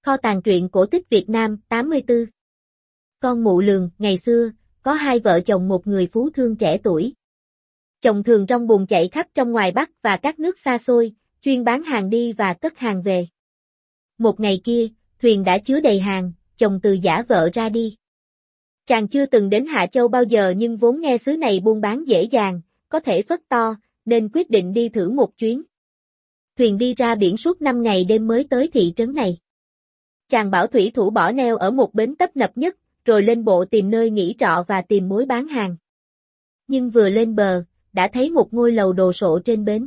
Kho tàng truyện cổ tích Việt Nam 84. Con Mụ Lường. Ngày xưa, có hai vợ chồng một người phú thương trẻ tuổi. Chồng thường trong buồn chạy khắp trong ngoài Bắc và các nước xa xôi, chuyên bán hàng đi và cất hàng về. Một ngày kia, thuyền đã chứa đầy hàng, chồng từ giã vợ ra đi. Chàng chưa từng đến Hạ Châu bao giờ nhưng vốn nghe xứ này buôn bán dễ dàng, có thể phất to, nên quyết định đi thử một chuyến. Thuyền đi ra biển suốt 5 ngày đêm mới tới thị trấn này. Chàng bảo thủy thủ bỏ neo ở một bến tấp nập nhất, rồi lên bộ tìm nơi nghỉ trọ và tìm mối bán hàng. Nhưng vừa lên bờ, đã thấy một ngôi lầu đồ sộ trên bến.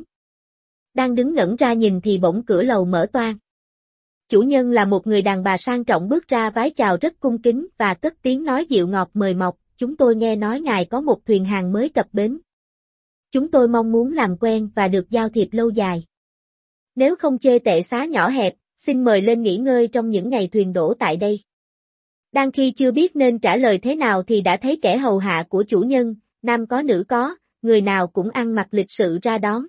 Đang đứng ngẩn ra nhìn thì bỗng cửa lầu mở toang. Chủ nhân là một người đàn bà sang trọng bước ra vái chào rất cung kính và cất tiếng nói dịu ngọt mời mọc, chúng tôi nghe nói ngài có một thuyền hàng mới cập bến. Chúng tôi mong muốn làm quen và được giao thiệp lâu dài. Nếu không chê tệ xá nhỏ hẹp, xin mời lên nghỉ ngơi trong những ngày thuyền đổ tại đây. Đang khi chưa biết nên trả lời thế nào thì đã thấy kẻ hầu hạ của chủ nhân, nam có nữ có, người nào cũng ăn mặc lịch sự ra đón.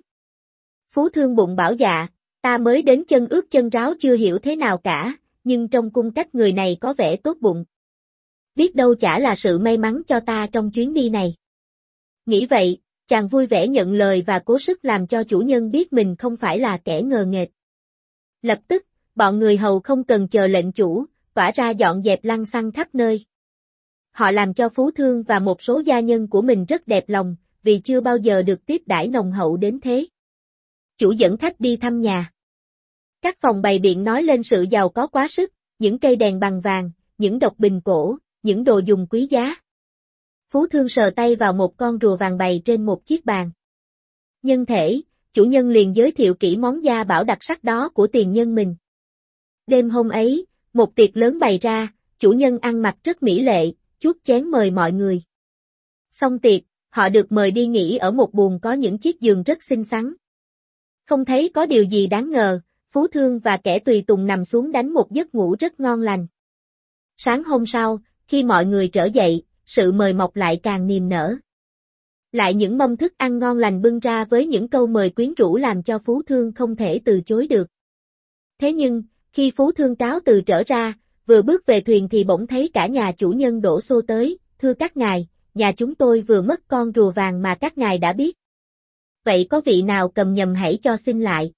Phú thương bụng bảo dạ, ta mới đến chân ướt chân ráo chưa hiểu thế nào cả, nhưng trong cung cách người này có vẻ tốt bụng. Biết đâu chả là sự may mắn cho ta trong chuyến đi này. Nghĩ vậy, chàng vui vẻ nhận lời và cố sức làm cho chủ nhân biết mình không phải là kẻ ngờ nghệch. Lập tức, bọn người hầu không cần chờ lệnh chủ, tỏa ra dọn dẹp lăng xăng khắp nơi. Họ làm cho phú thương và một số gia nhân của mình rất đẹp lòng, vì chưa bao giờ được tiếp đãi nồng hậu đến thế. Chủ dẫn khách đi thăm nhà. Các phòng bày biện nói lên sự giàu có quá sức, những cây đèn bằng vàng, những độc bình cổ, những đồ dùng quý giá. Phú thương sờ tay vào một con rùa vàng bày trên một chiếc bàn. Nhân thể, chủ nhân liền giới thiệu kỹ món gia bảo đặc sắc đó của tiền nhân mình. Đêm hôm ấy, một tiệc lớn bày ra, chủ nhân ăn mặc rất mỹ lệ, chuốt chén mời mọi người. Xong tiệc, họ được mời đi nghỉ ở một buồng có những chiếc giường rất xinh xắn. Không thấy có điều gì đáng ngờ, phú thương và kẻ tùy tùng nằm xuống đánh một giấc ngủ rất ngon lành. Sáng hôm sau, khi mọi người trở dậy, sự mời mọc lại càng niềm nở. Lại những mâm thức ăn ngon lành bưng ra với những câu mời quyến rũ làm cho phú thương không thể từ chối được. Thế nhưng, khi phú thương cáo từ trở ra, vừa bước về thuyền thì bỗng thấy cả nhà chủ nhân đổ xô tới, thưa các ngài, nhà chúng tôi vừa mất con rùa vàng mà các ngài đã biết. Vậy có vị nào cầm nhầm hãy cho xin lại.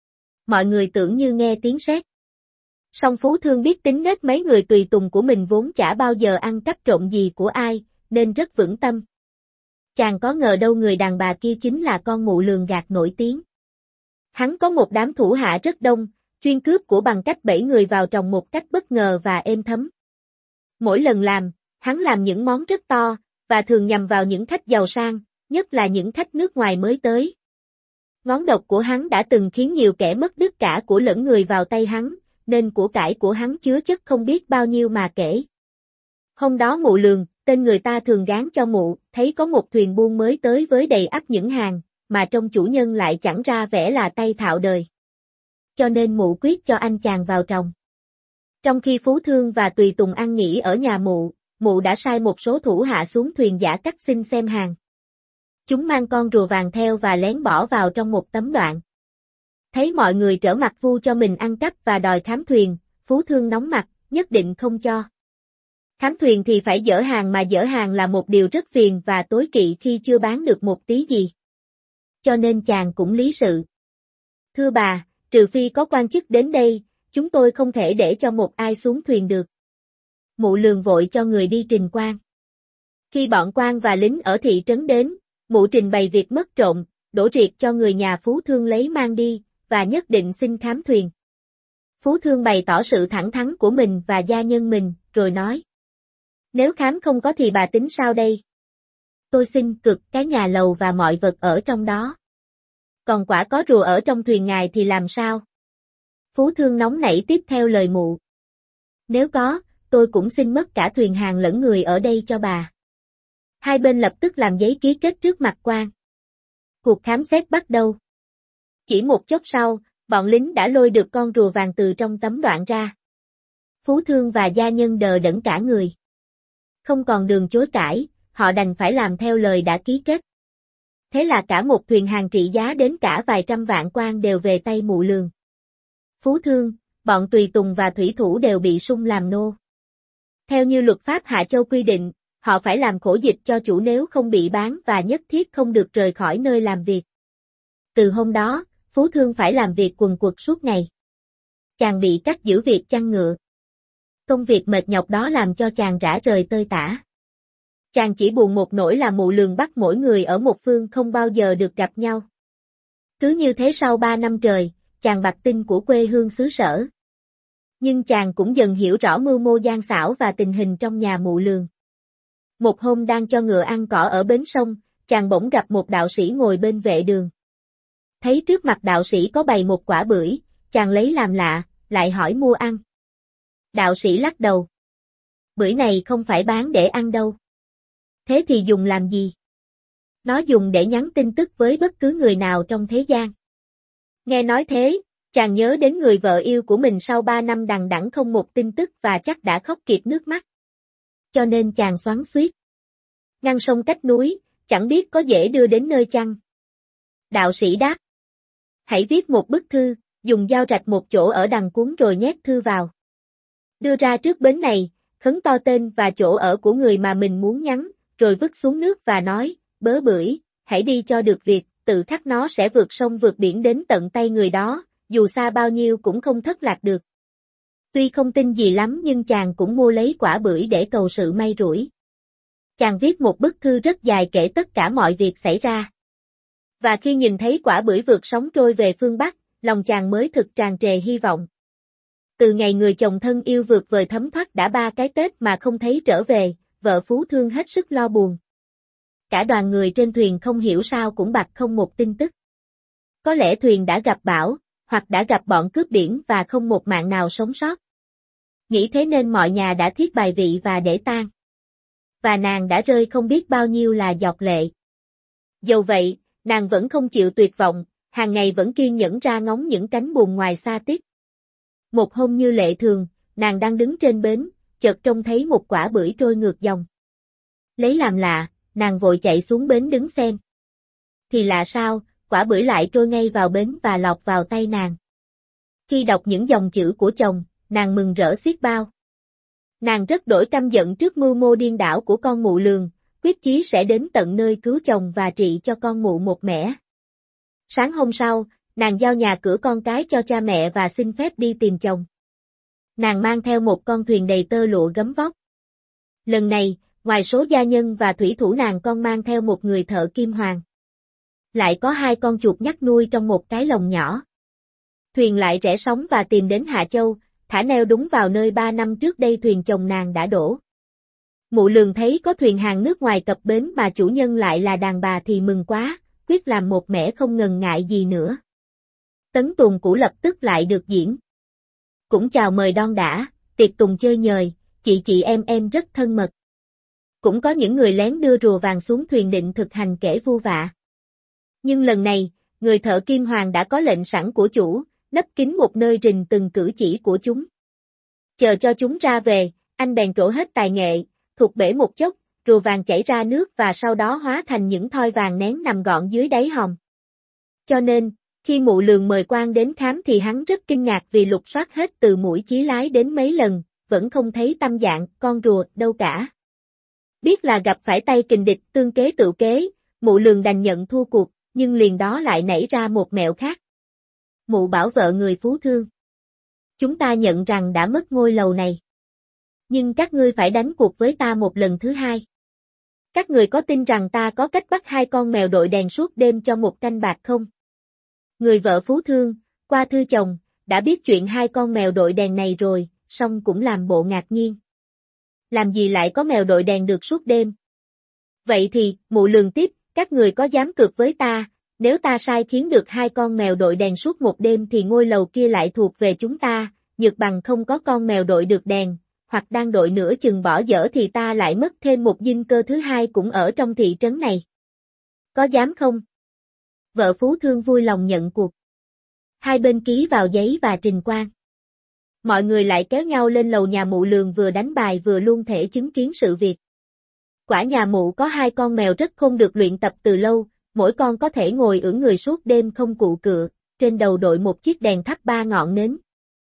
Mọi người tưởng như nghe tiếng sét. Song phú thương biết tính nết mấy người tùy tùng của mình vốn chả bao giờ ăn cắp trộm gì của ai, nên rất vững tâm. Chàng có ngờ đâu người đàn bà kia chính là con Mụ Lường gạt nổi tiếng. Hắn có một đám thủ hạ rất đông, chuyên cướp của bằng cách bẫy người vào trong một cách bất ngờ và êm thấm. Mỗi lần làm, hắn làm những món rất to, và thường nhằm vào những khách giàu sang, nhất là những khách nước ngoài mới tới. Ngón độc của hắn đã từng khiến nhiều kẻ mất đứt cả của lẫn người vào tay hắn, nên của cải của hắn chứa chất không biết bao nhiêu mà kể. Hôm đó Mụ Lường, tên người ta thường gán cho Mụ, thấy có một thuyền buôn mới tới với đầy ắp những hàng, mà trong chủ nhân lại chẳng ra vẻ là tay thạo đời. Cho nên Mụ quyết cho anh chàng vào tròng. Trong khi phú thương và tùy tùng ăn nghỉ ở nhà Mụ đã sai một số thủ hạ xuống thuyền giả cách xin xem hàng. Chúng mang con rùa vàng theo và lén bỏ vào trong một tấm đoạn. Thấy mọi người trở mặt vu cho mình ăn cắp và đòi khám thuyền, phú thương nóng mặt, nhất định không cho. Khám thuyền thì phải dỡ hàng mà dỡ hàng là một điều rất phiền và tối kỵ khi chưa bán được một tí gì. Cho nên chàng cũng lý sự. Thưa bà, trừ phi có quan chức đến đây, chúng tôi không thể để cho một ai xuống thuyền được. Mụ Lường vội cho người đi trình quan. Khi bọn quan và lính ở thị trấn đến, Mụ trình bày việc mất trộm, đổ riệt cho người nhà phú thương lấy mang đi, và nhất định xin khám thuyền. Phú thương bày tỏ sự thẳng thắn của mình và gia nhân mình, rồi nói. Nếu khám không có thì bà tính sao đây? Tôi xin cực cái nhà lầu và mọi vật ở trong đó. Còn quả có rùa ở trong thuyền ngài thì làm sao? Phú thương nóng nảy tiếp theo lời Mụ. Nếu có, tôi cũng xin mất cả thuyền hàng lẫn người ở đây cho bà. Hai bên lập tức làm giấy ký kết trước mặt quan. Cuộc khám xét bắt đầu. Chỉ một chốc sau, bọn lính đã lôi được con rùa vàng từ trong tấm đoạn ra. Phú thương và gia nhân đờ đẫn cả người. Không còn đường chối cãi, họ đành phải làm theo lời đã ký kết. Thế là cả một thuyền hàng trị giá đến cả vài trăm vạn quan đều về tay Mụ Lường. Phú thương, bọn tùy tùng và thủy thủ đều bị sung làm nô. Theo như luật pháp Hạ Châu quy định, họ phải làm khổ dịch cho chủ nếu không bị bán và nhất thiết không được rời khỏi nơi làm việc. Từ hôm đó, Phú Thương phải làm việc quần quật suốt ngày. Chàng bị cắt giữ việc chăn ngựa. Công việc mệt nhọc đó làm cho chàng rã rời tơi tả. Chàng chỉ buồn một nỗi là Mụ Lường bắt mỗi người ở một phương không bao giờ được gặp nhau. Cứ như thế sau 3 năm trời, chàng bặt tin của quê hương xứ sở. Nhưng chàng cũng dần hiểu rõ mưu mô gian xảo và tình hình trong nhà Mụ Lường. Một hôm đang cho ngựa ăn cỏ ở bến sông, chàng bỗng gặp một đạo sĩ ngồi bên vệ đường. Thấy trước mặt đạo sĩ có bày một quả bưởi, chàng lấy làm lạ, lại hỏi mua ăn. Đạo sĩ lắc đầu. Bưởi này không phải bán để ăn đâu. Thế thì dùng làm gì? Nó dùng để nhắn tin tức với bất cứ người nào trong thế gian. Nghe nói thế, chàng nhớ đến người vợ yêu của mình sau 3 năm đằng đẵng không một tin tức và chắc đã khóc kiệt nước mắt. Cho nên chàng xoắn xuýt. Ngăn sông cách núi, chẳng biết có dễ đưa đến nơi chăng? Đạo sĩ đáp. Hãy viết một bức thư, dùng dao rạch một chỗ ở đằng cuốn rồi nhét thư vào. Đưa ra trước bến này, khấn to tên và chỗ ở của người mà mình muốn nhắn, rồi vứt xuống nước và nói, bớ bưởi, hãy đi cho được việc, tự khắc nó sẽ vượt sông vượt biển đến tận tay người đó, dù xa bao nhiêu cũng không thất lạc được. Tuy không tin gì lắm nhưng chàng cũng mua lấy quả bưởi để cầu sự may rủi. Chàng viết một bức thư rất dài kể tất cả mọi việc xảy ra. Và khi nhìn thấy quả bưởi vượt sóng trôi về phương Bắc, lòng chàng mới thực tràn trề hy vọng. Từ ngày người chồng thân yêu vượt vời thấm thoát đã 3 cái Tết mà không thấy trở về, vợ Phú Thương hết sức lo buồn. Cả đoàn người trên thuyền không hiểu sao cũng bặt không một tin tức. Có lẽ thuyền đã gặp bão, hoặc đã gặp bọn cướp biển và không một mạng nào sống sót. Nghĩ thế nên mọi nhà đã thiết bài vị và để tang. Và nàng đã rơi không biết bao nhiêu là giọt lệ. Dầu vậy, nàng vẫn không chịu tuyệt vọng, hàng ngày vẫn kiên nhẫn ra ngóng những cánh buồm ngoài xa tít. Một hôm như lệ thường, nàng đang đứng trên bến, chợt trông thấy một quả bưởi trôi ngược dòng. Lấy làm lạ, nàng vội chạy xuống bến đứng xem. Thì lạ sao, quả bưởi lại trôi ngay vào bến và lọt vào tay nàng. Khi đọc những dòng chữ của chồng, nàng mừng rỡ xiết bao. Nàng rất đổi căm giận trước mưu mô điên đảo của con Mụ Lường, quyết chí sẽ đến tận nơi cứu chồng và trị cho con Mụ một mẻ. Sáng hôm sau, nàng giao nhà cửa con cái cho cha mẹ và xin phép đi tìm chồng. Nàng mang theo một con thuyền đầy tơ lụa gấm vóc. Lần này, ngoài số gia nhân và thủy thủ nàng con mang theo một người thợ kim hoàn. Lại có 2 con chuột nhắt nuôi trong một cái lồng nhỏ. Thuyền lại rẽ sóng và tìm đến Hạ Châu, thả neo đúng vào nơi 3 năm trước đây thuyền chồng nàng đã đổ. Mụ Lường thấy có thuyền hàng nước ngoài cập bến mà chủ nhân lại là đàn bà thì mừng quá, quyết làm một mẻ không ngần ngại gì nữa. Tấn tuồng cũ lập tức lại được diễn. Cũng chào mời đon đả, tiệc tùng chơi nhời, chị em rất thân mật. Cũng có những người lén đưa rùa vàng xuống thuyền định thực hành kể vu vạ. Nhưng lần này, người thợ kim hoàng đã có lệnh sẵn của chủ, nấp kín một nơi rình từng cử chỉ của chúng. Chờ cho chúng ra về, anh bèn trổ hết tài nghệ, thuộc bể một chốc, rùa vàng chảy ra nước và sau đó hóa thành những thoi vàng nén nằm gọn dưới đáy hòm. Cho nên, khi Mụ Lường mời quan đến khám thì hắn rất kinh ngạc vì lục soát hết từ mũi chí lái đến mấy lần, vẫn không thấy tâm dạng con rùa đâu cả. Biết là gặp phải tay kình địch tương kế tự kế, Mụ Lường đành nhận thua cuộc, nhưng liền đó lại nảy ra một mẹo khác. Mụ bảo vợ người Phú Thương. Chúng ta nhận rằng đã mất ngôi lầu này. Nhưng các ngươi phải đánh cuộc với ta một lần thứ hai. Các người có tin rằng ta có cách bắt 2 con mèo đội đèn suốt đêm cho 1 canh bạc không? Người vợ Phú Thương, qua thư chồng, đã biết chuyện 2 con mèo đội đèn này rồi, song cũng làm bộ ngạc nhiên. Làm gì lại có mèo đội đèn được suốt đêm? Vậy thì, Mụ Lường tiếp, các người có dám cược với ta, nếu ta sai khiến được 2 con mèo đội đèn suốt một đêm thì ngôi lầu kia lại thuộc về chúng ta, nhược bằng không có con mèo đội được đèn, hoặc đang đội nửa chừng bỏ dở thì ta lại mất thêm một dinh cơ thứ hai cũng ở trong thị trấn này. Có dám không? Vợ Phú Thương vui lòng nhận cuộc. Hai bên ký vào giấy và trình quan. Mọi người lại kéo nhau lên lầu nhà Mụ Lường vừa đánh bài vừa luôn thể chứng kiến sự việc. Quả nhà Mụ có 2 con mèo rất khôn được luyện tập từ lâu, mỗi con có thể ngồi ưỡn người suốt đêm không cụ cựa, trên đầu đội một chiếc đèn thắp 3 ngọn nến.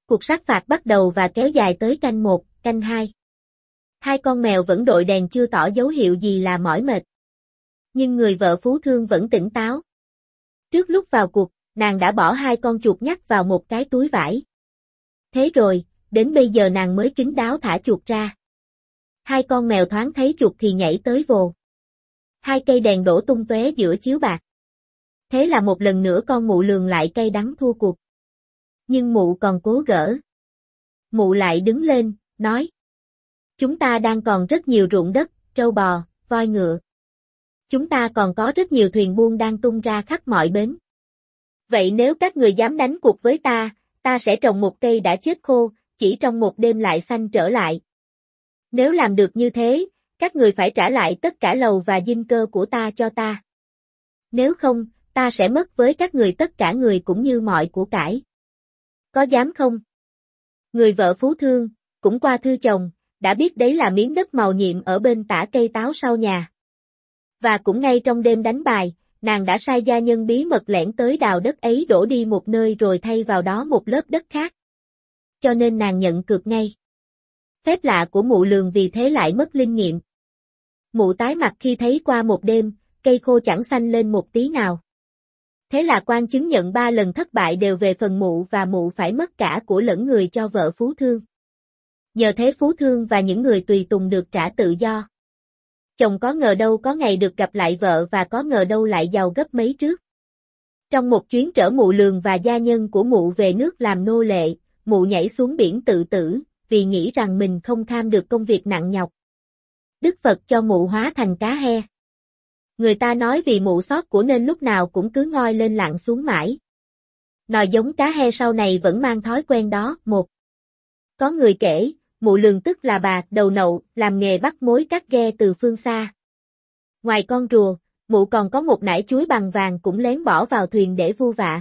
Cuộc sát phạt bắt đầu và kéo dài tới canh 1, canh 2. Hai con mèo vẫn đội đèn chưa tỏ dấu hiệu gì là mỏi mệt. Nhưng người vợ Phú Thương vẫn tỉnh táo. Trước lúc vào cuộc, nàng đã bỏ hai con chuột nhắt vào một cái túi vải. Thế rồi, đến bây giờ nàng mới kín đáo thả chuột ra. Hai con mèo thoáng thấy chuột thì nhảy tới vồ. Hai cây đèn đổ tung tóe giữa chiếu bạc. Thế là một lần nữa con mụ lường lại cay đắng thua cuộc. Nhưng mụ còn cố gỡ. Mụ lại đứng lên, nói. Chúng ta đang còn rất nhiều ruộng đất, trâu bò, voi ngựa. Chúng ta còn có rất nhiều thuyền buôn đang tung ra khắp mọi bến. Vậy nếu các người dám đánh cuộc với ta sẽ trồng một cây đã chết khô, chỉ trong một đêm lại xanh trở lại. Nếu làm được như thế, các người phải trả lại tất cả lầu và dinh cơ của ta cho ta. Nếu không, ta sẽ mất với các người tất cả người cũng như mọi của cải. Có dám không? Người vợ Phú Thương, cũng qua thư chồng, đã biết đấy là miếng đất màu nhiệm ở bên tả cây táo sau nhà. Và cũng ngay trong đêm đánh bài, nàng đã sai gia nhân bí mật lẻn tới đào đất ấy đổ đi một nơi rồi thay vào đó một lớp đất khác. Cho nên nàng nhận cược ngay. Phép lạ của mụ lường vì thế lại mất linh nghiệm. Mụ tái mặt khi thấy qua một đêm, cây khô chẳng xanh lên một tí nào. Thế là quan chứng nhận 3 lần thất bại đều về phần mụ và mụ phải mất cả của lẫn người cho vợ Phú Thương. Nhờ thế Phú Thương và những người tùy tùng được trả tự do. Chồng có ngờ đâu có ngày được gặp lại vợ và có ngờ đâu lại giàu gấp mấy trước. Trong một chuyến chở mụ lường và gia nhân của mụ về nước làm nô lệ, mụ nhảy xuống biển tự tử, vì nghĩ rằng mình không kham được công việc nặng nhọc. Đức Phật cho mụ hóa thành cá he. Người ta nói vì mụ xót của nên lúc nào cũng cứ ngoi lên lặn xuống mãi. Nòi giống cá he sau này vẫn mang thói quen đó. Có người kể, mụ lường tức là bà đầu nậu, làm nghề bắt mối cắt ghe từ phương xa. Ngoài con rùa, mụ còn có một nải chuối bằng vàng cũng lén bỏ vào thuyền để vu vạ.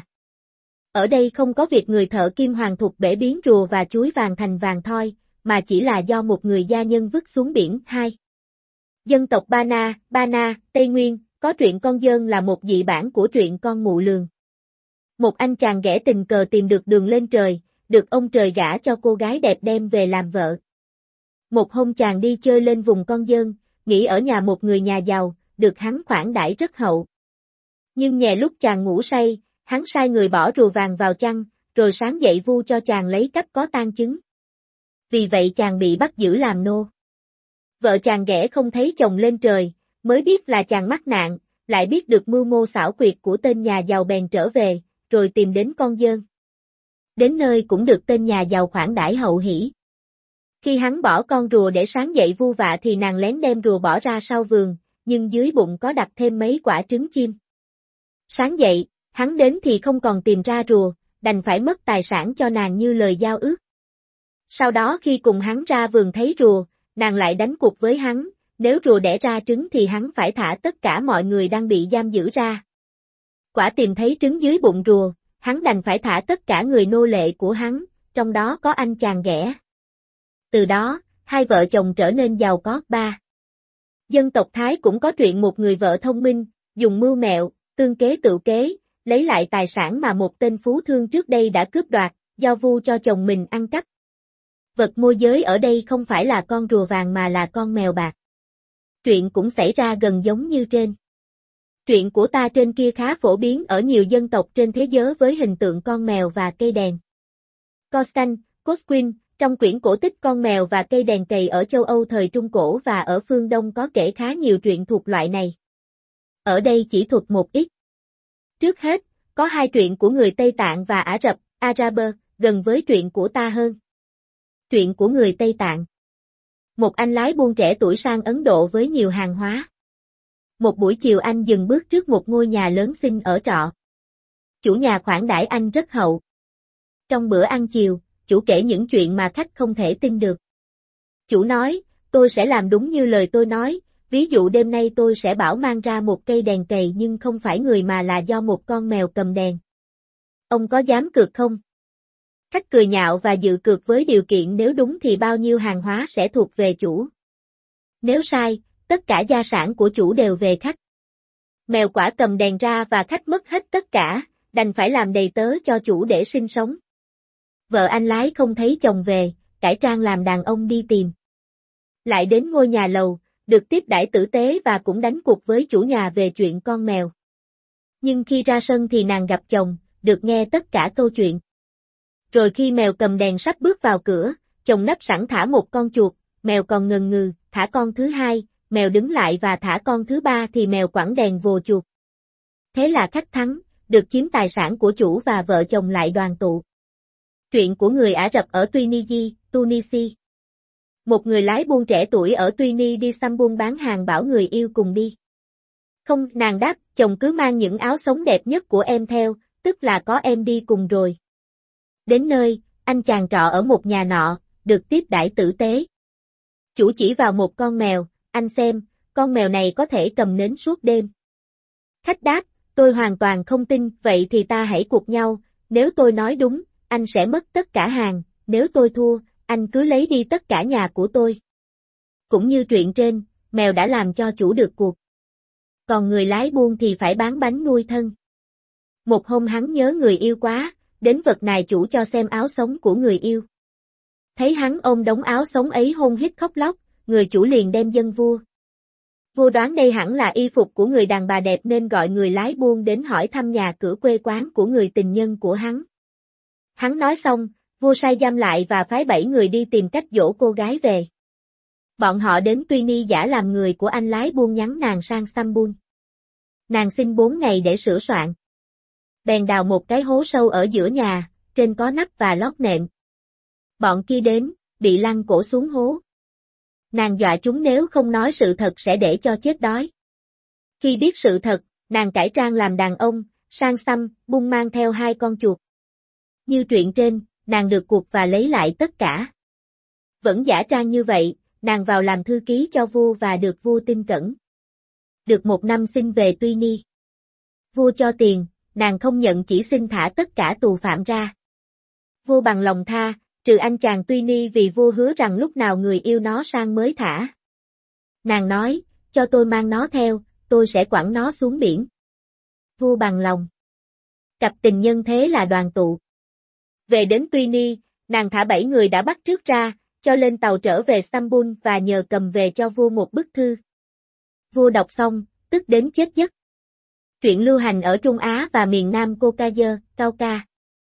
Ở đây không có việc người thợ kim hoàng thục bể biến rùa và chuối vàng thành vàng thoi, mà chỉ là do một người gia nhân vứt xuống biển. 2. Dân tộc Ba Na, Tây Nguyên, có truyện con dơn là một dị bản của truyện con mụ lường. Một anh chàng ghẻ tình cờ tìm được đường lên trời, được ông trời gả cho cô gái đẹp đem về làm vợ. Một hôm chàng đi chơi lên vùng con dơn, nghỉ ở nhà một người nhà giàu, được hắn khoản đãi rất hậu. Nhưng nhè lúc chàng ngủ say, hắn sai người bỏ rùa vàng vào chăn, rồi sáng dậy vu cho chàng lấy cắp có tang chứng. Vì vậy chàng bị bắt giữ làm nô. Vợ chàng ghẻ không thấy chồng lên trời, mới biết là chàng mắc nạn, lại biết được mưu mô xảo quyệt của tên nhà giàu bèn trở về, rồi tìm đến con dơn. Đến nơi cũng được tên nhà giàu khoản đãi hậu hỷ. Khi hắn bỏ con rùa để sáng dậy vu vạ thì nàng lén đem rùa bỏ ra sau vườn, nhưng dưới bụng có đặt thêm mấy quả trứng chim. Sáng dậy, hắn đến thì không còn tìm ra rùa, đành phải mất tài sản cho nàng như lời giao ước. Sau đó khi cùng hắn ra vườn thấy rùa, nàng lại đánh cuộc với hắn, nếu rùa đẻ ra trứng thì hắn phải thả tất cả mọi người đang bị giam giữ ra. Quả tìm thấy trứng dưới bụng rùa, hắn đành phải thả tất cả người nô lệ của hắn, trong đó có anh chàng ghẻ. Từ đó, hai vợ chồng trở nên giàu có. 3. Dân tộc Thái cũng có truyện một người vợ thông minh, dùng mưu mẹo, tương kế tự kế, lấy lại tài sản mà một tên phú thương trước đây đã cướp đoạt, do vu cho chồng mình ăn cắp. Vật môi giới ở đây không phải là con rùa vàng mà là con mèo bạc. Truyện cũng xảy ra gần giống như trên. Truyện của ta trên kia khá phổ biến ở nhiều dân tộc trên thế giới với hình tượng con mèo và cây đèn. Constant, Cosquin, trong quyển cổ tích con mèo và cây đèn cầy ở châu Âu thời Trung Cổ và ở phương Đông có kể khá nhiều truyện thuộc loại này. Ở đây chỉ thuật một ít. Trước hết, có hai truyện của người Tây Tạng và Ả Rập, Araber, gần với truyện của ta hơn. Truyện của người Tây Tạng. Một anh lái buôn trẻ tuổi sang Ấn Độ với nhiều hàng hóa. Một buổi chiều anh dừng bước trước một ngôi nhà lớn xin ở trọ. Chủ nhà khoản đãi anh rất hậu. Trong bữa ăn chiều, chủ kể những chuyện mà khách không thể tin được. Chủ nói, tôi sẽ làm đúng như lời tôi nói, ví dụ đêm nay tôi sẽ bảo mang ra một cây đèn cầy nhưng không phải người mà là do một con mèo cầm đèn. Ông có dám cược không? Khách cười nhạo và dự cược với điều kiện nếu đúng thì bao nhiêu hàng hóa sẽ thuộc về chủ. Nếu sai, tất cả gia sản của chủ đều về khách. Mèo quả cầm đèn ra và khách mất hết tất cả, đành phải làm đầy tớ cho chủ để sinh sống. Vợ anh lái không thấy chồng về, cải trang làm đàn ông đi tìm. Lại đến ngôi nhà lầu, được tiếp đãi tử tế và cũng đánh cuộc với chủ nhà về chuyện con mèo. Nhưng khi ra sân thì nàng gặp chồng, được nghe tất cả câu chuyện. Rồi khi mèo cầm đèn sắp bước vào cửa, chồng nấp sẵn thả một con chuột, mèo còn ngần ngừ, thả con thứ hai, mèo đứng lại và thả con thứ ba thì mèo quẳng đèn vồ chuột. Thế là khách thắng, được chiếm tài sản của chủ và vợ chồng lại đoàn tụ. Chuyện của người Ả Rập ở Tunisia. Một người lái buôn trẻ tuổi ở Tunis đi xăm buôn bán hàng bảo người yêu cùng đi. Không, nàng đáp, chồng cứ mang những áo sống đẹp nhất của em theo, tức là có em đi cùng rồi. Đến nơi, anh chàng trọ ở một nhà nọ, được tiếp đãi tử tế. Chủ chỉ vào một con mèo, anh xem, con mèo này có thể cầm nến suốt đêm. Khách đáp, tôi hoàn toàn không tin, vậy thì ta hãy cuộc nhau, nếu tôi nói đúng, anh sẽ mất tất cả hàng, nếu tôi thua, anh cứ lấy đi tất cả nhà của tôi. Cũng như chuyện trên, mèo đã làm cho chủ được cuộc. Còn người lái buôn thì phải bán bánh nuôi thân. Một hôm hắn nhớ người yêu quá, đến vật nài chủ cho xem áo sống của người yêu. Thấy hắn ôm đống áo sống ấy hôn hít khóc lóc, người chủ liền đem dâng vua. Vua đoán đây hẳn là y phục của người đàn bà đẹp nên gọi người lái buôn đến hỏi thăm nhà cửa quê quán của người tình nhân của hắn. Hắn nói xong, vua sai giam lại và phái 7 người đi tìm cách dỗ cô gái về. Bọn họ đến Tunis giả làm người của anh lái buôn nhắn nàng sang Istanbul. Nàng xin 4 ngày để sửa soạn. Bèn đào một cái hố sâu ở giữa nhà, trên có nắp và lót nệm. Bọn kia đến, bị lăn cổ xuống hố. Nàng dọa chúng nếu không nói sự thật sẽ để cho chết đói. Khi biết sự thật, nàng cải trang làm đàn ông, sang xăm, bung mang theo 2 con chuột. Như truyện trên, nàng được cuộc và lấy lại tất cả. Vẫn giả trang như vậy, nàng vào làm thư ký cho vua và được vua tin cẩn. Được 1 năm xin về Tunis. Vua cho tiền, nàng không nhận chỉ xin thả tất cả tù phạm ra. Vua bằng lòng tha, trừ anh chàng Tunis vì vua hứa rằng lúc nào người yêu nó sang mới thả. Nàng nói, cho tôi mang nó theo, tôi sẽ quẳng nó xuống biển. Vua bằng lòng. Cặp tình nhân thế là đoàn tụ. Về đến Tunis, nàng thả 7 người đã bắt trước ra, cho lên tàu trở về Istanbul và nhờ cầm về cho vua một bức thư. Vua đọc xong, tức đến chết giấc. Truyện lưu hành ở Trung Á và miền Nam Caucasus.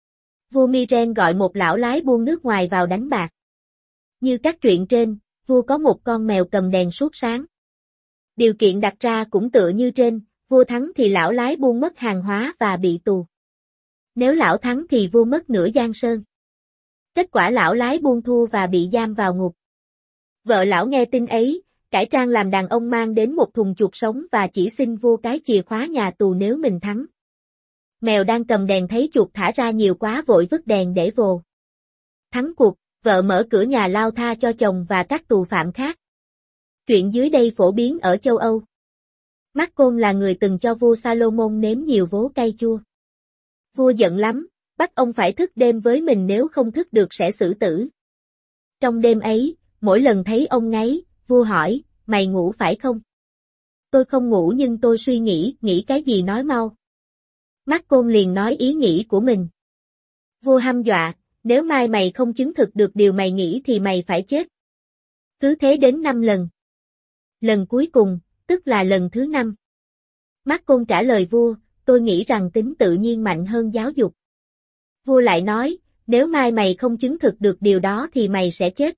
Vua Miren gọi một lão lái buôn nước ngoài vào đánh bạc. Như các truyện trên, vua có một con mèo cầm đèn suốt sáng. Điều kiện đặt ra cũng tựa như trên, vua thắng thì lão lái buôn mất hàng hóa và bị tù. Nếu lão thắng thì vua mất nửa giang sơn. Kết quả lão lái buôn thua và bị giam vào ngục. Vợ lão nghe tin ấy, cải trang làm đàn ông mang đến một thùng chuột sống và chỉ xin vua cái chìa khóa nhà tù nếu mình thắng. Mèo đang cầm đèn thấy chuột thả ra nhiều quá vội vứt đèn để vồ. Thắng cuộc, vợ mở cửa nhà lao tha cho chồng và các tù phạm khác. Chuyện dưới đây phổ biến ở châu Âu. Macron là người từng cho vua Salomon nếm nhiều vố cay chua. Vua giận lắm, bắt ông phải thức đêm với mình nếu không thức được sẽ xử tử. Trong đêm ấy, mỗi lần thấy ông ngáy, vua hỏi, mày ngủ phải không? Tôi không ngủ nhưng tôi suy nghĩ cái gì nói mau. Macron liền nói ý nghĩ của mình. Vua hăm dọa, nếu mai mày không chứng thực được điều mày nghĩ thì mày phải chết. Cứ thế đến 5 lần. Lần cuối cùng, tức là lần thứ 5. Macron trả lời vua, tôi nghĩ rằng tính tự nhiên mạnh hơn giáo dục. Vua lại nói, nếu mai mày không chứng thực được điều đó thì mày sẽ chết.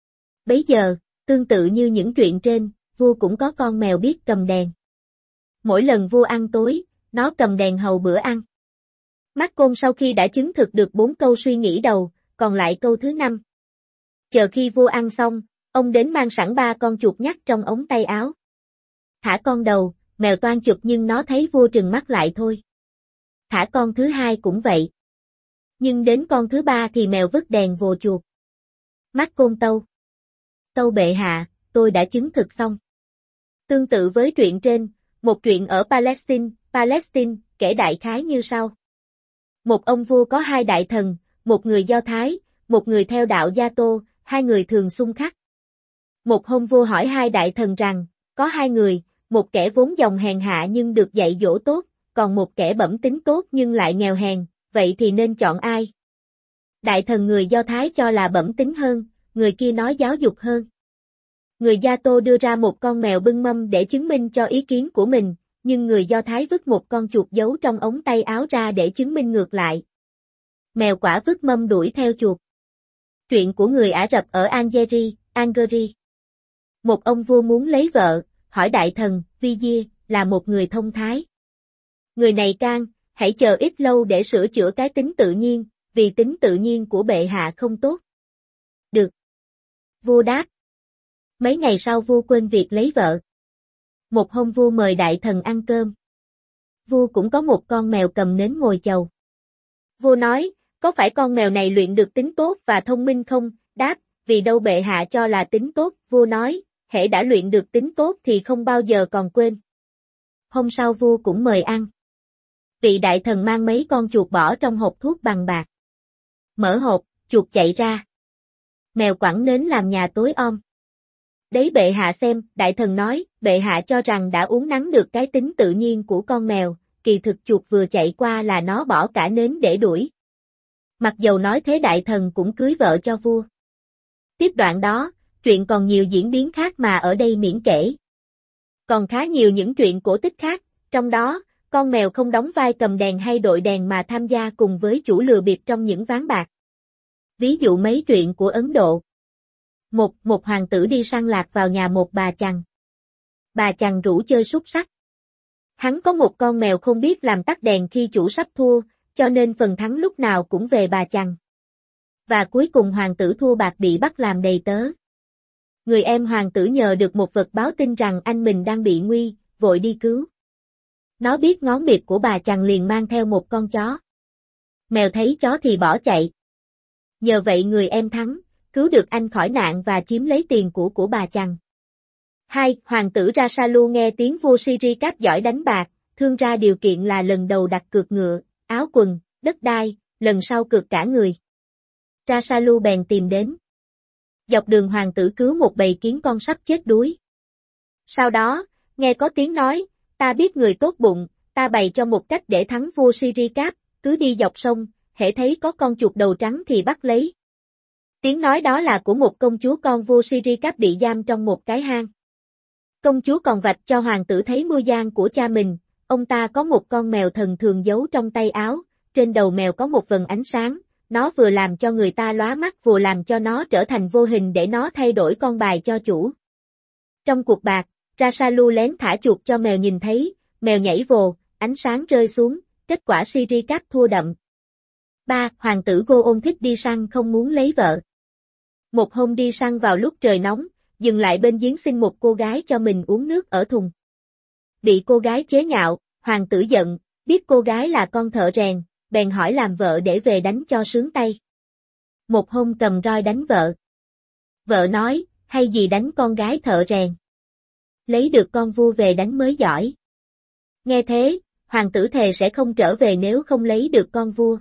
Bấy giờ, tương tự như những chuyện trên, vua cũng có con mèo biết cầm đèn. Mỗi lần vua ăn tối, nó cầm đèn hầu bữa ăn. Macron sau khi đã chứng thực được 4 câu suy nghĩ đầu, còn lại câu thứ 5. Chờ khi vua ăn xong, ông đến mang sẵn 3 con chuột nhắt trong ống tay áo. Thả con đầu, mèo toan chụp nhưng nó thấy vua trừng mắt lại thôi. Thả con thứ 2 cũng vậy. Nhưng đến con thứ 3 thì mèo vứt đèn vồ chuột. Macron tâu bệ hạ, tôi đã chứng thực xong. Tương tự với truyện trên, một truyện ở Palestine, kể đại khái như sau. Một ông vua có 2 đại thần, một người Do Thái, một người theo đạo Gia Tô, 2 người thường xung khắc. Một hôm vua hỏi 2 đại thần rằng, có 2 người, một kẻ vốn dòng hèn hạ nhưng được dạy dỗ tốt, còn một kẻ bẩm tính tốt nhưng lại nghèo hèn, vậy thì nên chọn ai? Đại thần người Do Thái cho là bẩm tính hơn, người kia nói giáo dục hơn. Người Gia Tô đưa ra một con mèo bưng mâm để chứng minh cho ý kiến của mình, nhưng người Do Thái vứt một con chuột giấu trong ống tay áo ra để chứng minh ngược lại. Mèo quả vứt mâm đuổi theo chuột. Chuyện của người Ả Rập ở Algeria. Một ông vua muốn lấy vợ, hỏi đại thần, Vizier, là một người thông thái. Người này can, hãy chờ ít lâu để sửa chữa cái tính tự nhiên, vì tính tự nhiên của bệ hạ không tốt. Được. Vua đáp. Mấy ngày sau vua quên việc lấy vợ. Một hôm vua mời đại thần ăn cơm. Vua cũng có một con mèo cầm nến ngồi chầu. Vua nói, có phải con mèo này luyện được tính tốt và thông minh không? Đáp, vì đâu bệ hạ cho là tính tốt. Vua nói, hễ đã luyện được tính tốt thì không bao giờ còn quên. Hôm sau vua cũng mời ăn. Vị đại thần mang mấy con chuột bỏ trong hộp thuốc bằng bạc. Mở hộp, chuột chạy ra. Mèo quẳng nến làm nhà tối om. Đấy bệ hạ xem, đại thần nói, bệ hạ cho rằng đã uốn nắn được cái tính tự nhiên của con mèo, kỳ thực chuột vừa chạy qua là nó bỏ cả nến để đuổi. Mặc dầu nói thế đại thần cũng cưới vợ cho vua. Tiếp đoạn đó, chuyện còn nhiều diễn biến khác mà ở đây miễn kể. Còn khá nhiều những chuyện cổ tích khác, trong đó, con mèo không đóng vai cầm đèn hay đội đèn mà tham gia cùng với chủ lừa bịp trong những ván bạc. Ví dụ mấy chuyện của Ấn Độ. Một hoàng tử đi săn lạc vào nhà một bà chằn. Bà chằn rủ chơi xúc xắc. Hắn có một con mèo không biết làm tắt đèn khi chủ sắp thua, cho nên phần thắng lúc nào cũng về bà chằn. Và cuối cùng hoàng tử thua bạc bị bắt làm đầy tớ. Người em hoàng tử nhờ được một vật báo tin rằng anh mình đang bị nguy, vội đi cứu. Nó biết ngón biệt của bà chằn liền mang theo một con chó. Mèo thấy chó thì bỏ chạy. Nhờ vậy người em thắng, cứu được anh khỏi nạn và chiếm lấy tiền của bà chằn. 2. Hoàng tử Rasalu nghe tiếng vua Sirikap giỏi đánh bạc, thương ra điều kiện là lần đầu đặt cược ngựa, áo quần, đất đai, lần sau cược cả người. Rasalu bèn tìm đến. Dọc đường hoàng tử cứu một bầy kiến con sắp chết đuối. Sau đó, nghe có tiếng nói, ta biết người tốt bụng, ta bày cho một cách để thắng vua Sirikap, cứ đi dọc sông, hễ thấy có con chuột đầu trắng thì bắt lấy. Tiếng nói đó là của một công chúa con vua Sirikap bị giam trong một cái hang. Công chúa còn vạch cho hoàng tử thấy mưu gian của cha mình, ông ta có một con mèo thần thường giấu trong tay áo, trên đầu mèo có một vầng ánh sáng, nó vừa làm cho người ta lóa mắt vừa làm cho nó trở thành vô hình để nó thay đổi con bài cho chủ. Trong cuộc bạc, Rasalu lén thả chuột cho mèo nhìn thấy, mèo nhảy vồ, ánh sáng rơi xuống, kết quả Sirikap thua đậm. 3. Hoàng tử Goon thích đi săn không muốn lấy vợ. Một hôm đi săn vào lúc trời nóng, dừng lại bên giếng xin một cô gái cho mình uống nước ở thùng. Bị cô gái chế nhạo, hoàng tử giận, biết cô gái là con thợ rèn, bèn hỏi làm vợ để về đánh cho sướng tay. Một hôm cầm roi đánh vợ. Vợ nói, hay gì đánh con gái thợ rèn. Lấy được con vua về đánh mới giỏi. Nghe thế, hoàng tử thề sẽ không trở về nếu không lấy được con vua.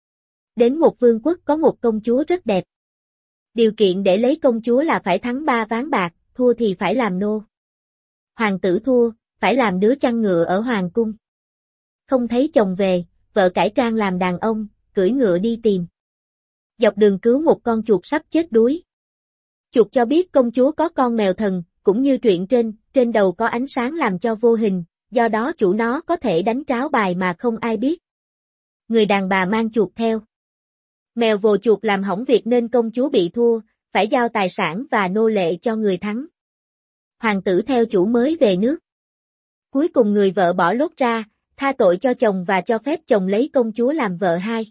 Đến một vương quốc có một công chúa rất đẹp. Điều kiện để lấy công chúa là phải thắng 3 ván bạc, thua thì phải làm nô. Hoàng tử thua, phải làm đứa chăn ngựa ở hoàng cung. Không thấy chồng về, vợ cải trang làm đàn ông, cưỡi ngựa đi tìm. Dọc đường cứu một con chuột sắp chết đuối. Chuột cho biết công chúa có con mèo thần, cũng như truyện trên đầu có ánh sáng làm cho vô hình, do đó chủ nó có thể đánh tráo bài mà không ai biết. Người đàn bà mang chuột theo. Mèo vồ chuột làm hỏng việc nên công chúa bị thua, phải giao tài sản và nô lệ cho người thắng. Hoàng tử theo chủ mới về nước. Cuối cùng người vợ bỏ lốt ra, tha tội cho chồng và cho phép chồng lấy công chúa làm vợ 2.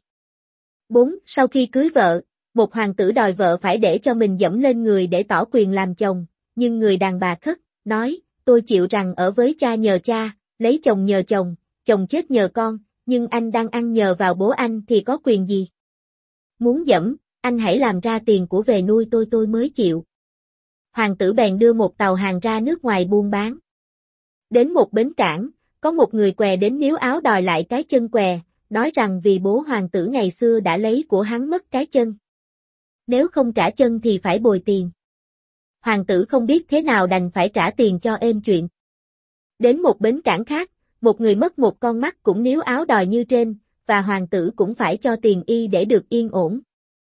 4. Sau khi cưới vợ, một hoàng tử đòi vợ phải để cho mình dẫm lên người để tỏ quyền làm chồng, nhưng người đàn bà khất, nói, tôi chịu rằng ở với cha nhờ cha, lấy chồng nhờ chồng chết nhờ con, nhưng anh đang ăn nhờ vào bố anh thì có quyền gì? Muốn dẫm, anh hãy làm ra tiền của về nuôi tôi mới chịu. Hoàng tử bèn đưa một tàu hàng ra nước ngoài buôn bán. Đến một bến cảng, có một người què đến níu áo đòi lại cái chân què, nói rằng vì bố hoàng tử ngày xưa đã lấy của hắn mất cái chân. Nếu không trả chân thì phải bồi tiền. Hoàng tử không biết thế nào đành phải trả tiền cho êm chuyện. Đến một bến cảng khác, một người mất một con mắt cũng níu áo đòi như trên, và hoàng tử cũng phải cho tiền y để được yên ổn.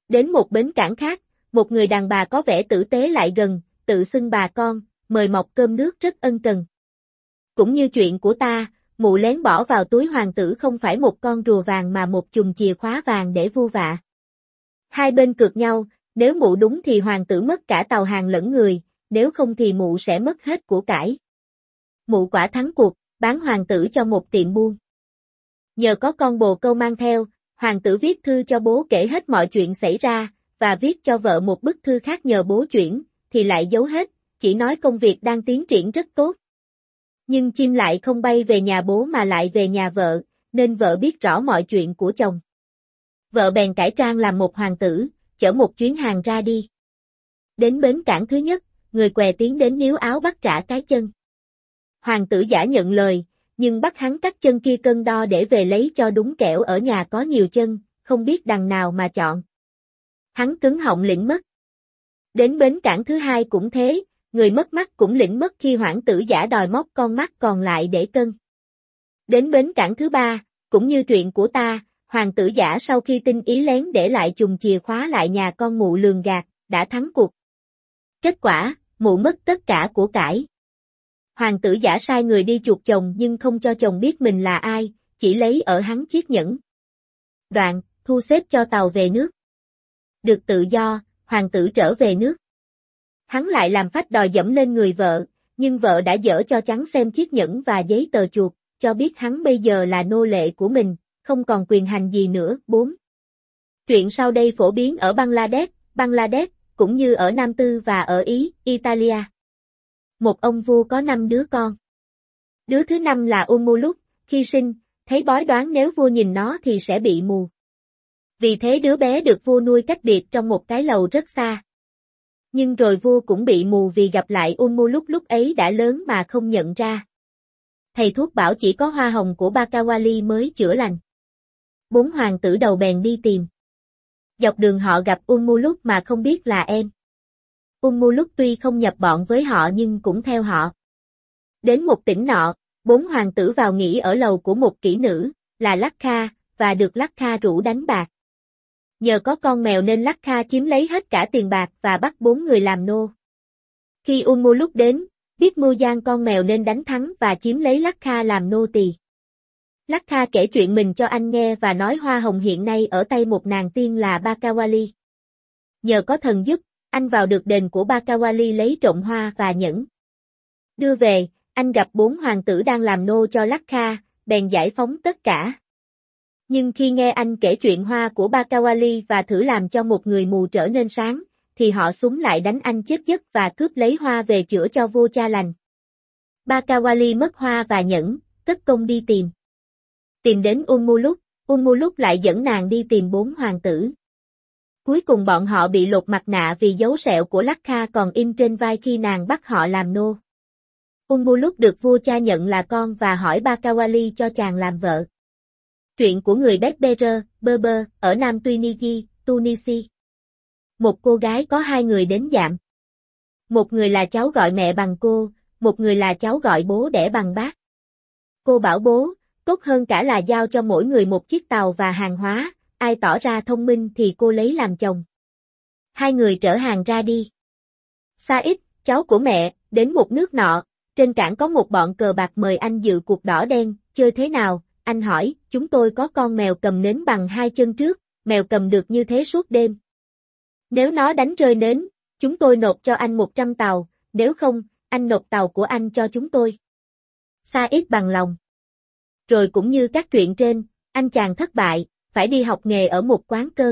Đến một bến cảng khác, một người đàn bà có vẻ tử tế lại gần, tự xưng bà con, mời mọc cơm nước rất ân cần. Cũng như chuyện của ta, mụ lén bỏ vào túi hoàng tử không phải một con rùa vàng mà một chùm chìa khóa vàng để vu vạ. Hai bên cược nhau, nếu mụ đúng thì hoàng tử mất cả tàu hàng lẫn người, nếu không thì mụ sẽ mất hết của cải. Mụ quả thắng cuộc, bán hoàng tử cho một tiệm buôn. Nhờ có con bồ câu mang theo, hoàng tử viết thư cho bố kể hết mọi chuyện xảy ra, và viết cho vợ một bức thư khác nhờ bố chuyển, thì lại giấu hết, chỉ nói công việc đang tiến triển rất tốt. Nhưng chim lại không bay về nhà bố mà lại về nhà vợ, nên vợ biết rõ mọi chuyện của chồng. Vợ bèn cải trang làm một hoàng tử, chở một chuyến hàng ra đi. Đến bến cảng thứ nhất, người què tiến đến níu áo bắt trả cái chân. Hoàng tử giả nhận lời, nhưng bắt hắn cắt chân kia cân đo để về lấy cho đúng kẻo ở nhà có nhiều chân, không biết đằng nào mà chọn. Hắn cứng họng lĩnh mất. Đến bến cảng thứ hai cũng thế, người mất mắt cũng lĩnh mất khi hoàng tử giả đòi móc con mắt còn lại để cân. Đến bến cảng thứ ba, cũng như chuyện của ta, hoàng tử giả sau khi tinh ý lén để lại chùm chìa khóa lại nhà con mụ lường gạt, đã thắng cuộc. Kết quả, mụ mất tất cả của cải. Hoàng tử giả sai người đi chuộc chồng nhưng không cho chồng biết mình là ai, chỉ lấy ở hắn chiếc nhẫn. Đoạn, thu xếp cho tàu về nước. Được tự do, hoàng tử trở về nước. Hắn lại làm phách đòi dẫm lên người vợ, nhưng vợ đã dở cho trắng xem chiếc nhẫn và giấy tờ chuộc, cho biết hắn bây giờ là nô lệ của mình, không còn quyền hành gì nữa. 4. Chuyện sau đây phổ biến ở Bangladesh, cũng như ở Nam Tư và ở Ý, Italia. Một ông vua có 5 đứa con. Đứa thứ 5 là Umuluk, khi sinh, thấy bói đoán nếu vua nhìn nó thì sẽ bị mù. Vì thế đứa bé được vua nuôi cách biệt trong một cái lầu rất xa. Nhưng rồi vua cũng bị mù vì gặp lại Umuluk lúc ấy đã lớn mà không nhận ra. Thầy thuốc bảo chỉ có hoa hồng của Bakawali mới chữa lành. 4 hoàng tử đầu bèn đi tìm. Dọc đường họ gặp Umuluk mà không biết là em. Umuluk tuy không nhập bọn với họ nhưng cũng theo họ. Đến một tỉnh nọ, 4 hoàng tử vào nghỉ ở lầu của một kỹ nữ, là Lakha, và được Lakha rủ đánh bạc. Nhờ có con mèo nên Lakha chiếm lấy hết cả tiền bạc và bắt 4 người làm nô. Khi Umuluk đến, biết mưu gian con mèo nên đánh thắng và chiếm lấy Lakha làm nô tỳ. Lakha kể chuyện mình cho anh nghe và nói hoa hồng hiện nay ở tay một nàng tiên là Bakawali. Nhờ có thần giúp, anh vào được đền của Bakawali lấy trộm hoa và nhẫn. Đưa về, anh gặp 4 hoàng tử đang làm nô cho Lakha, bèn giải phóng tất cả. Nhưng khi nghe anh kể chuyện hoa của Bakawali và thử làm cho một người mù trở nên sáng, thì họ súng lại đánh anh chết giấc và cướp lấy hoa về chữa cho vua cha lành. Bakawali mất hoa và nhẫn, cất công đi tìm. Tìm đến Umuluk lại dẫn nàng đi tìm 4 hoàng tử. Cuối cùng bọn họ bị lột mặt nạ vì dấu sẹo của Lakha còn in trên vai khi nàng bắt họ làm nô. Umuluk được vua cha nhận là con và hỏi Bakawali cho chàng làm vợ. Truyện của người Berber, ở Nam Tunisia. Một cô gái có 2 người đến dạm. Một người là cháu gọi mẹ bằng cô, một người là cháu gọi bố đẻ bằng bác. Cô bảo bố, tốt hơn cả là giao cho mỗi người một chiếc tàu và hàng hóa, ai tỏ ra thông minh thì cô lấy làm chồng. 2 người chở hàng ra đi. Said, cháu của mẹ, đến một nước nọ, trên cảng có một bọn cờ bạc mời anh dự cuộc đỏ đen, chơi thế nào? Anh hỏi, chúng tôi có con mèo cầm nến bằng 2 chân trước, mèo cầm được như thế suốt đêm. Nếu nó đánh rơi nến, chúng tôi nộp cho anh 100 tàu, nếu không, anh nộp tàu của anh cho chúng tôi. Said bằng lòng. Rồi cũng như các chuyện trên, anh chàng thất bại, phải đi học nghề ở một quán cơm.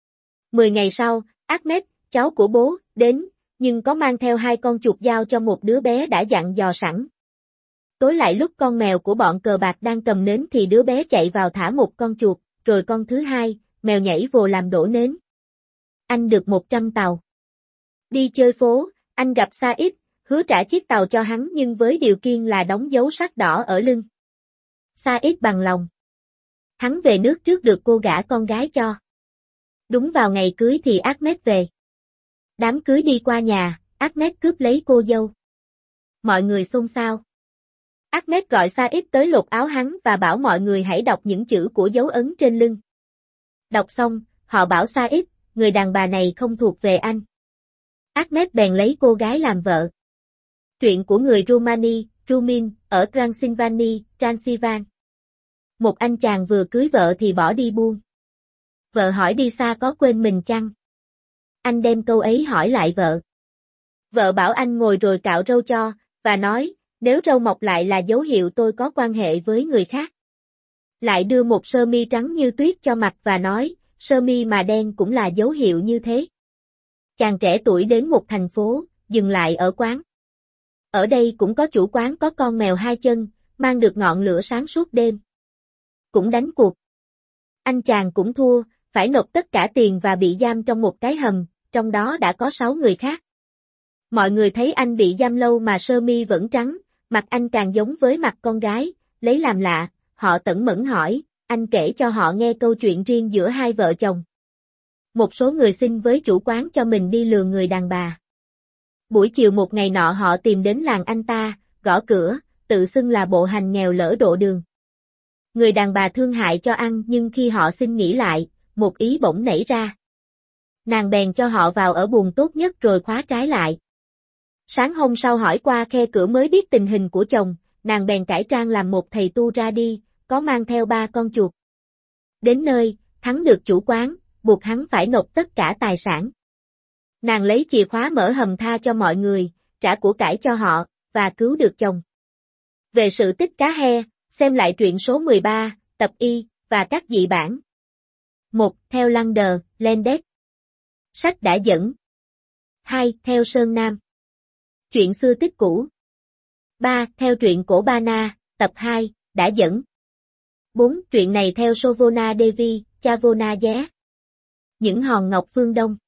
10 ngày sau, Ahmed, cháu của bố, đến, nhưng có mang theo 2 con chuột giao cho một đứa bé đã dặn dò sẵn. Tối lại lúc con mèo của bọn cờ bạc đang cầm nến thì đứa bé chạy vào thả một con chuột, rồi con thứ hai, mèo nhảy vồ làm đổ nến. Anh được 100 tàu. Đi chơi phố, anh gặp Said, hứa trả chiếc tàu cho hắn nhưng với điều kiện là đóng dấu sắc đỏ ở lưng. Said bằng lòng. Hắn về nước trước được cô gả con gái cho. Đúng vào ngày cưới thì Ahmed về. Đám cưới đi qua nhà, Ahmed cướp lấy cô dâu. Mọi người xôn xao. Ahmed gọi Said tới lột áo hắn và bảo mọi người hãy đọc những chữ của dấu ấn trên lưng. Đọc xong, họ bảo Said, người đàn bà này không thuộc về anh. Ahmed bèn lấy cô gái làm vợ. Truyện của người Rumani, Rumin, ở Transylvania, Transylvan. Một anh chàng vừa cưới vợ thì bỏ đi buôn. Vợ hỏi đi xa có quên mình chăng? Anh đem câu ấy hỏi lại vợ. Vợ bảo anh ngồi rồi cạo râu cho, và nói, nếu râu mọc lại là dấu hiệu tôi có quan hệ với người khác. Lại đưa một sơ mi trắng như tuyết cho mặc và nói, sơ mi mà đen cũng là dấu hiệu như thế. Chàng trẻ tuổi đến một thành phố, dừng lại ở quán. Ở đây cũng có chủ quán có con mèo 2 chân, mang được ngọn lửa sáng suốt đêm. Cũng đánh cuộc. Anh chàng cũng thua, phải nộp tất cả tiền và bị giam trong một cái hầm, trong đó đã có 6 người khác. Mọi người thấy anh bị giam lâu mà sơ mi vẫn trắng, mặt anh càng giống với mặt con gái, lấy làm lạ, họ tẩn mẫn hỏi, anh kể cho họ nghe câu chuyện riêng giữa hai vợ chồng. Một số người xin với chủ quán cho mình đi lừa người đàn bà. Buổi chiều một ngày nọ họ tìm đến làng anh ta, gõ cửa, tự xưng là bộ hành nghèo lỡ độ đường. Người đàn bà thương hại cho ăn nhưng khi họ xin nghỉ lại, một ý bỗng nảy ra. Nàng bèn cho họ vào ở buồng tốt nhất rồi khóa trái lại. Sáng hôm sau hỏi qua khe cửa mới biết tình hình của chồng, nàng bèn cải trang làm một thầy tu ra đi, có mang theo 3 con chuột. Đến nơi, thắng được chủ quán, buộc hắn phải nộp tất cả tài sản. Nàng lấy chìa khóa mở hầm tha cho mọi người, trả của cải cho họ, và cứu được chồng. Về sự tích cá he, xem lại truyện số 13, tập Y, và các dị bản. 1. Theo Lander, Landes. Sách đã dẫn. 2. Theo Sơn Nam. Chuyện xưa tích cũ. 3. Theo truyện cổ Ba Na, tập 2, đã dẫn. 4. Truyện này theo Sovona Devi, Chavona Giá. Những hòn ngọc phương Đông.